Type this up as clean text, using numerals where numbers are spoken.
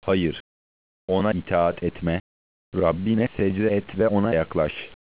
Hayır, ona itaat etme. Rabbine secde et ve ona yaklaş.